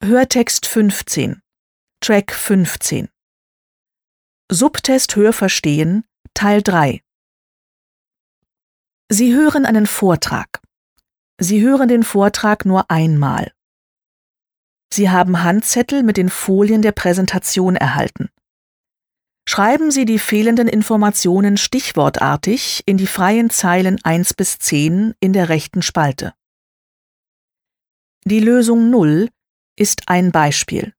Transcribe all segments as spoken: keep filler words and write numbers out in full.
Hörtext fünfzehn, Track fünfzehn. Subtest Hörverstehen, Teil drei. Sie hören einen Vortrag. Sie hören den Vortrag nur einmal. Sie haben Handzettel mit den Folien der Präsentation erhalten. Schreiben Sie die fehlenden Informationen stichwortartig in die freien Zeilen eins bis zehn in der rechten Spalte. Die Lösung null ist ein Beispiel.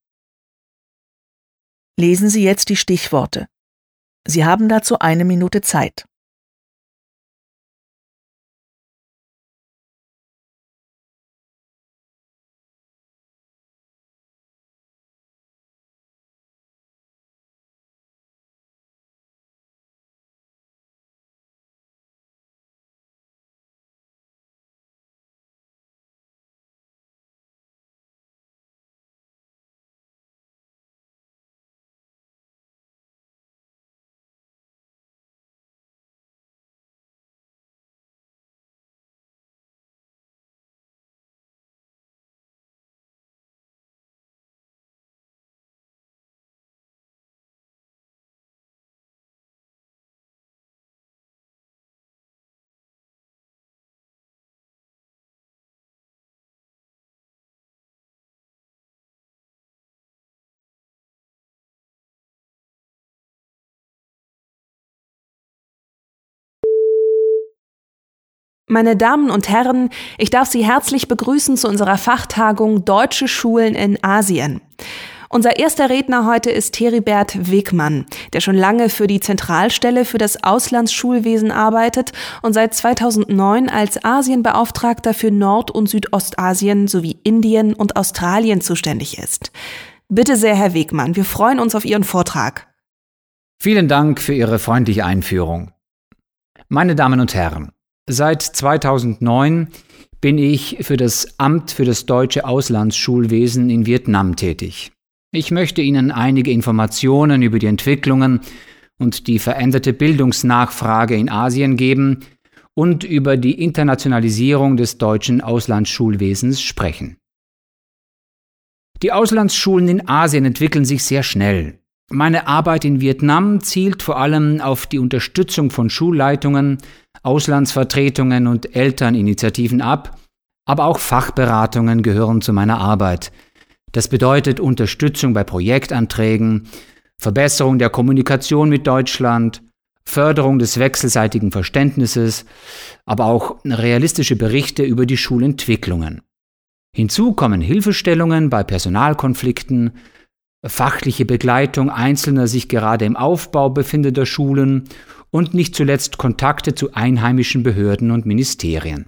Lesen Sie jetzt die Stichworte. Sie haben dazu eine Minute Zeit. Meine Damen und Herren, ich darf Sie herzlich begrüßen zu unserer Fachtagung Deutsche Schulen in Asien. Unser erster Redner heute ist Heribert Wegmann, der schon lange für die Zentralstelle für das Auslandsschulwesen arbeitet und seit zweitausendneun als Asienbeauftragter für Nord- und Südostasien sowie Indien und Australien zuständig ist. Bitte sehr, Herr Wegmann, wir freuen uns auf Ihren Vortrag. Vielen Dank für Ihre freundliche Einführung. Meine Damen und Herren, seit zweitausendneun bin ich für das Amt für das deutsche Auslandsschulwesen in Vietnam tätig. Ich möchte Ihnen einige Informationen über die Entwicklungen und die veränderte Bildungsnachfrage in Asien geben und über die Internationalisierung des deutschen Auslandsschulwesens sprechen. Die Auslandsschulen in Asien entwickeln sich sehr schnell. Meine Arbeit in Vietnam zielt vor allem auf die Unterstützung von Schulleitungen, Auslandsvertretungen und Elterninitiativen ab, aber auch Fachberatungen gehören zu meiner Arbeit. Das bedeutet Unterstützung bei Projektanträgen, Verbesserung der Kommunikation mit Deutschland, Förderung des wechselseitigen Verständnisses, aber auch realistische Berichte über die Schulentwicklungen. Hinzu kommen Hilfestellungen bei Personalkonflikten, fachliche Begleitung einzelner sich gerade im Aufbau befindender Schulen und nicht zuletzt Kontakte zu einheimischen Behörden und Ministerien.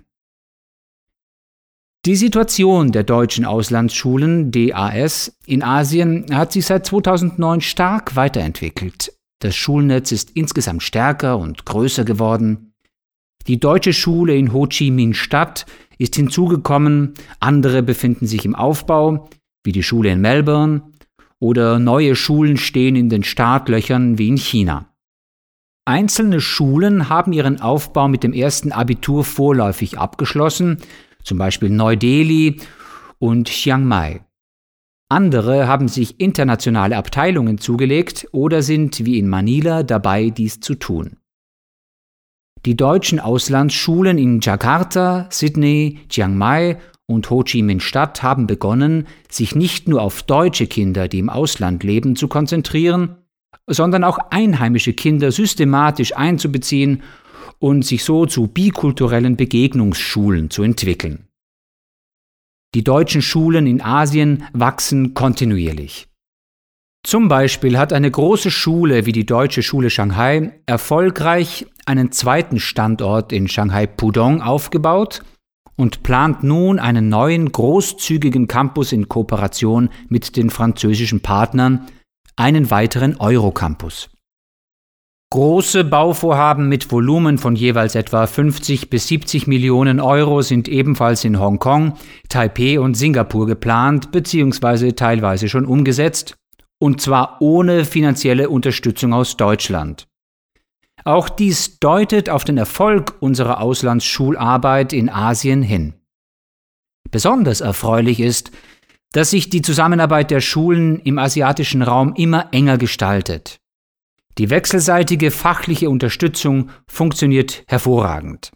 Die Situation der deutschen Auslandsschulen D A S in Asien hat sich seit zweitausendneun stark weiterentwickelt. Das Schulnetz ist insgesamt stärker und größer geworden. Die deutsche Schule in Ho Chi Minh Stadt ist hinzugekommen, andere befinden sich im Aufbau, wie die Schule in Melbourne, oder neue Schulen stehen in den Startlöchern wie in China. Einzelne Schulen haben ihren Aufbau mit dem ersten Abitur vorläufig abgeschlossen, zum Beispiel Neu-Delhi und Chiang Mai. Andere haben sich internationale Abteilungen zugelegt oder sind wie in Manila dabei, dies zu tun. Die deutschen Auslandsschulen in Jakarta, Sydney, Chiang Mai und Ho Chi Minh Stadt haben begonnen, sich nicht nur auf deutsche Kinder, die im Ausland leben, zu konzentrieren, sondern auch einheimische Kinder systematisch einzubeziehen und sich so zu bikulturellen Begegnungsschulen zu entwickeln. Die deutschen Schulen in Asien wachsen kontinuierlich. Zum Beispiel hat eine große Schule wie die Deutsche Schule Shanghai erfolgreich einen zweiten Standort in Shanghai Pudong aufgebaut und plant nun einen neuen, großzügigen Campus in Kooperation mit den französischen Partnern, einen weiteren Eurocampus. Große Bauvorhaben mit Volumen von jeweils etwa fünfzig bis siebzig Millionen Euro sind ebenfalls in Hongkong, Taipeh und Singapur geplant bzw. teilweise schon umgesetzt, und zwar ohne finanzielle Unterstützung aus Deutschland. Auch dies deutet auf den Erfolg unserer Auslandsschularbeit in Asien hin. Besonders erfreulich ist, dass sich die Zusammenarbeit der Schulen im asiatischen Raum immer enger gestaltet. Die wechselseitige fachliche Unterstützung funktioniert hervorragend.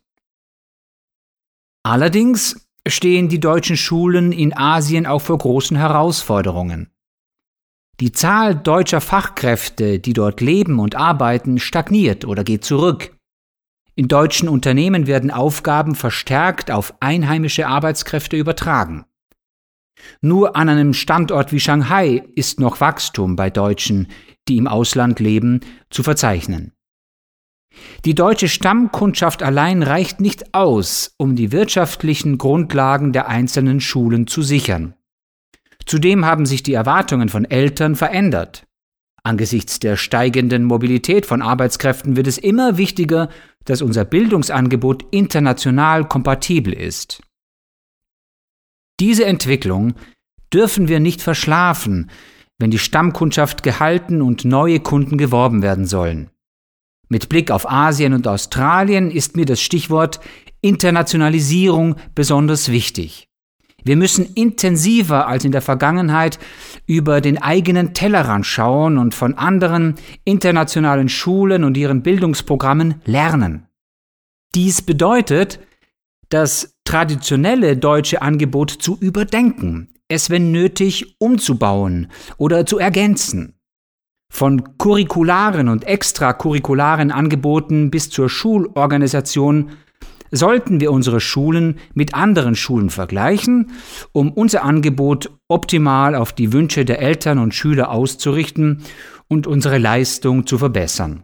Allerdings stehen die deutschen Schulen in Asien auch vor großen Herausforderungen. Die Zahl deutscher Fachkräfte, die dort leben und arbeiten, stagniert oder geht zurück. In deutschen Unternehmen werden Aufgaben verstärkt auf einheimische Arbeitskräfte übertragen. Nur an einem Standort wie Shanghai ist noch Wachstum bei Deutschen, die im Ausland leben, zu verzeichnen. Die deutsche Stammkundschaft allein reicht nicht aus, um die wirtschaftlichen Grundlagen der einzelnen Schulen zu sichern. Zudem haben sich die Erwartungen von Eltern verändert. Angesichts der steigenden Mobilität von Arbeitskräften wird es immer wichtiger, dass unser Bildungsangebot international kompatibel ist. Diese Entwicklung dürfen wir nicht verschlafen, wenn die Stammkundschaft gehalten und neue Kunden geworben werden sollen. Mit Blick auf Asien und Australien ist mir das Stichwort Internationalisierung besonders wichtig. Wir müssen intensiver als in der Vergangenheit über den eigenen Tellerrand schauen und von anderen internationalen Schulen und ihren Bildungsprogrammen lernen. Dies bedeutet, das traditionelle deutsche Angebot zu überdenken, es wenn nötig umzubauen oder zu ergänzen. Von curricularen und extracurricularen Angeboten bis zur Schulorganisation sollten wir unsere Schulen mit anderen Schulen vergleichen, um unser Angebot optimal auf die Wünsche der Eltern und Schüler auszurichten und unsere Leistung zu verbessern.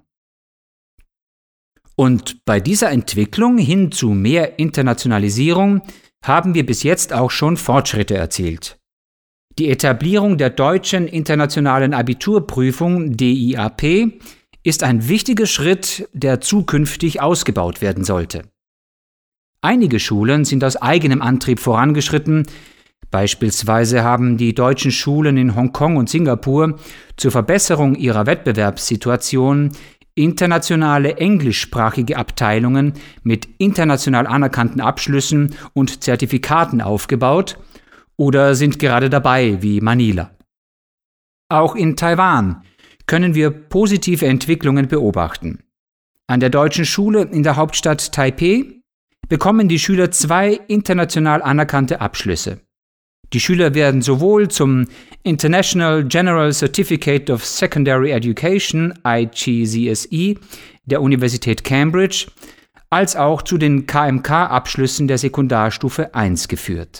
Und bei dieser Entwicklung hin zu mehr Internationalisierung haben wir bis jetzt auch schon Fortschritte erzielt. Die Etablierung der deutschen internationalen Abiturprüfung D I A P ist ein wichtiger Schritt, der zukünftig ausgebaut werden sollte. Einige Schulen sind aus eigenem Antrieb vorangeschritten. Beispielsweise haben die deutschen Schulen in Hongkong und Singapur zur Verbesserung ihrer Wettbewerbssituation internationale englischsprachige Abteilungen mit international anerkannten Abschlüssen und Zertifikaten aufgebaut oder sind gerade dabei, wie Manila. Auch in Taiwan können wir positive Entwicklungen beobachten. An der deutschen Schule in der Hauptstadt Taipeh bekommen die Schüler zwei international anerkannte Abschlüsse. Die Schüler werden sowohl zum International General Certificate of Secondary Education I G C S E der Universität Cambridge als auch zu den K M K-Abschlüssen der Sekundarstufe eins geführt.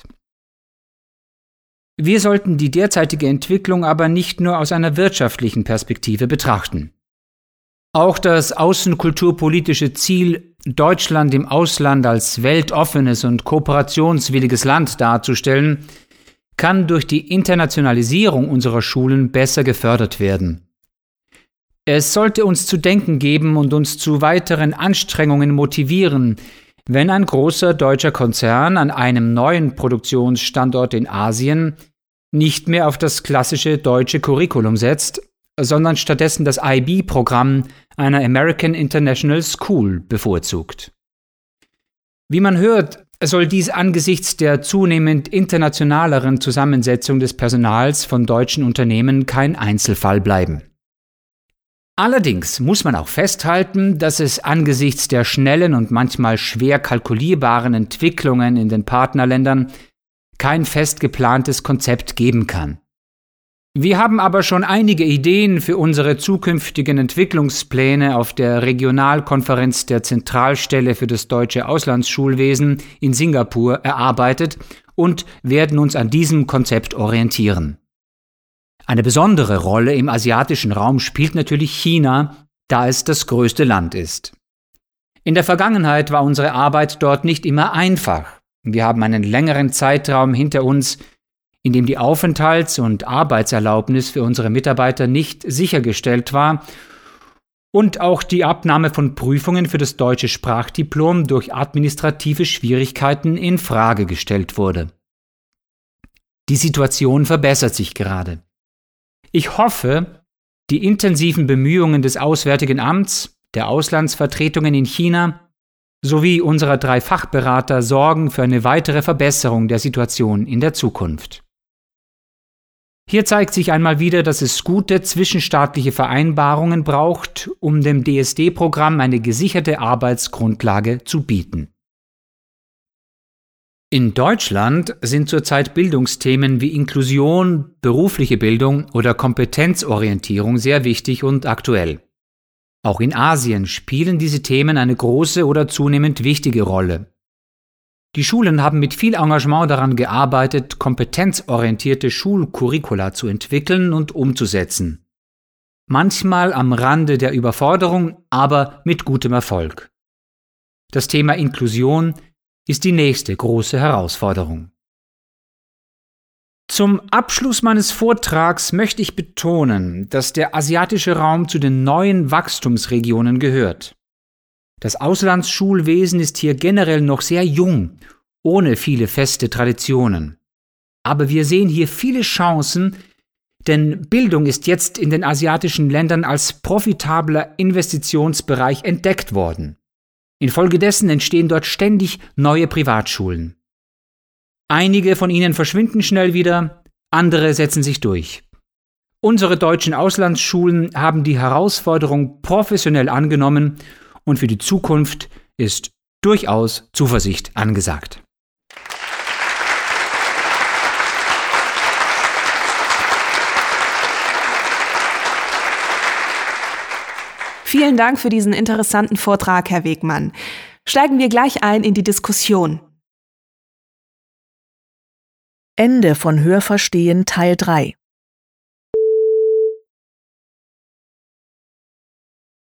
Wir sollten die derzeitige Entwicklung aber nicht nur aus einer wirtschaftlichen Perspektive betrachten. Auch das außenkulturpolitische Ziel, Deutschland im Ausland als weltoffenes und kooperationswilliges Land darzustellen, kann durch die Internationalisierung unserer Schulen besser gefördert werden. Es sollte uns zu denken geben und uns zu weiteren Anstrengungen motivieren, wenn ein großer deutscher Konzern an einem neuen Produktionsstandort in Asien nicht mehr auf das klassische deutsche Curriculum setzt, sondern stattdessen das I B-Programm einer American International School bevorzugt. Wie man hört, soll dies angesichts der zunehmend internationaleren Zusammensetzung des Personals von deutschen Unternehmen kein Einzelfall bleiben. Allerdings muss man auch festhalten, dass es angesichts der schnellen und manchmal schwer kalkulierbaren Entwicklungen in den Partnerländern kein fest geplantes Konzept geben kann. Wir haben aber schon einige Ideen für unsere zukünftigen Entwicklungspläne auf der Regionalkonferenz der Zentralstelle für das deutsche Auslandsschulwesen in Singapur erarbeitet und werden uns an diesem Konzept orientieren. Eine besondere Rolle im asiatischen Raum spielt natürlich China, da es das größte Land ist. In der Vergangenheit war unsere Arbeit dort nicht immer einfach. Wir haben einen längeren Zeitraum hinter uns, in dem die Aufenthalts- und Arbeitserlaubnis für unsere Mitarbeiter nicht sichergestellt war und auch die Abnahme von Prüfungen für das deutsche Sprachdiplom durch administrative Schwierigkeiten in Frage gestellt wurde. Die Situation verbessert sich gerade. Ich hoffe, die intensiven Bemühungen des Auswärtigen Amts, der Auslandsvertretungen in China sowie unserer drei Fachberater sorgen für eine weitere Verbesserung der Situation in der Zukunft. Hier zeigt sich einmal wieder, dass es gute zwischenstaatliche Vereinbarungen braucht, um dem D S D-Programm eine gesicherte Arbeitsgrundlage zu bieten. In Deutschland sind zurzeit Bildungsthemen wie Inklusion, berufliche Bildung oder Kompetenzorientierung sehr wichtig und aktuell. Auch in Asien spielen diese Themen eine große oder zunehmend wichtige Rolle. Die Schulen haben mit viel Engagement daran gearbeitet, kompetenzorientierte Schulcurricula zu entwickeln und umzusetzen. Manchmal am Rande der Überforderung, aber mit gutem Erfolg. Das Thema Inklusion ist die nächste große Herausforderung. Zum Abschluss meines Vortrags möchte ich betonen, dass der asiatische Raum zu den neuen Wachstumsregionen gehört. Das Auslandsschulwesen ist hier generell noch sehr jung, ohne viele feste Traditionen. Aber wir sehen hier viele Chancen, denn Bildung ist jetzt in den asiatischen Ländern als profitabler Investitionsbereich entdeckt worden. Infolgedessen entstehen dort ständig neue Privatschulen. Einige von ihnen verschwinden schnell wieder, andere setzen sich durch. Unsere deutschen Auslandsschulen haben die Herausforderung professionell angenommen und für die Zukunft ist durchaus Zuversicht angesagt. Vielen Dank für diesen interessanten Vortrag, Herr Wegmann. Steigen wir gleich ein in die Diskussion. Ende von Hörverstehen Teil drei.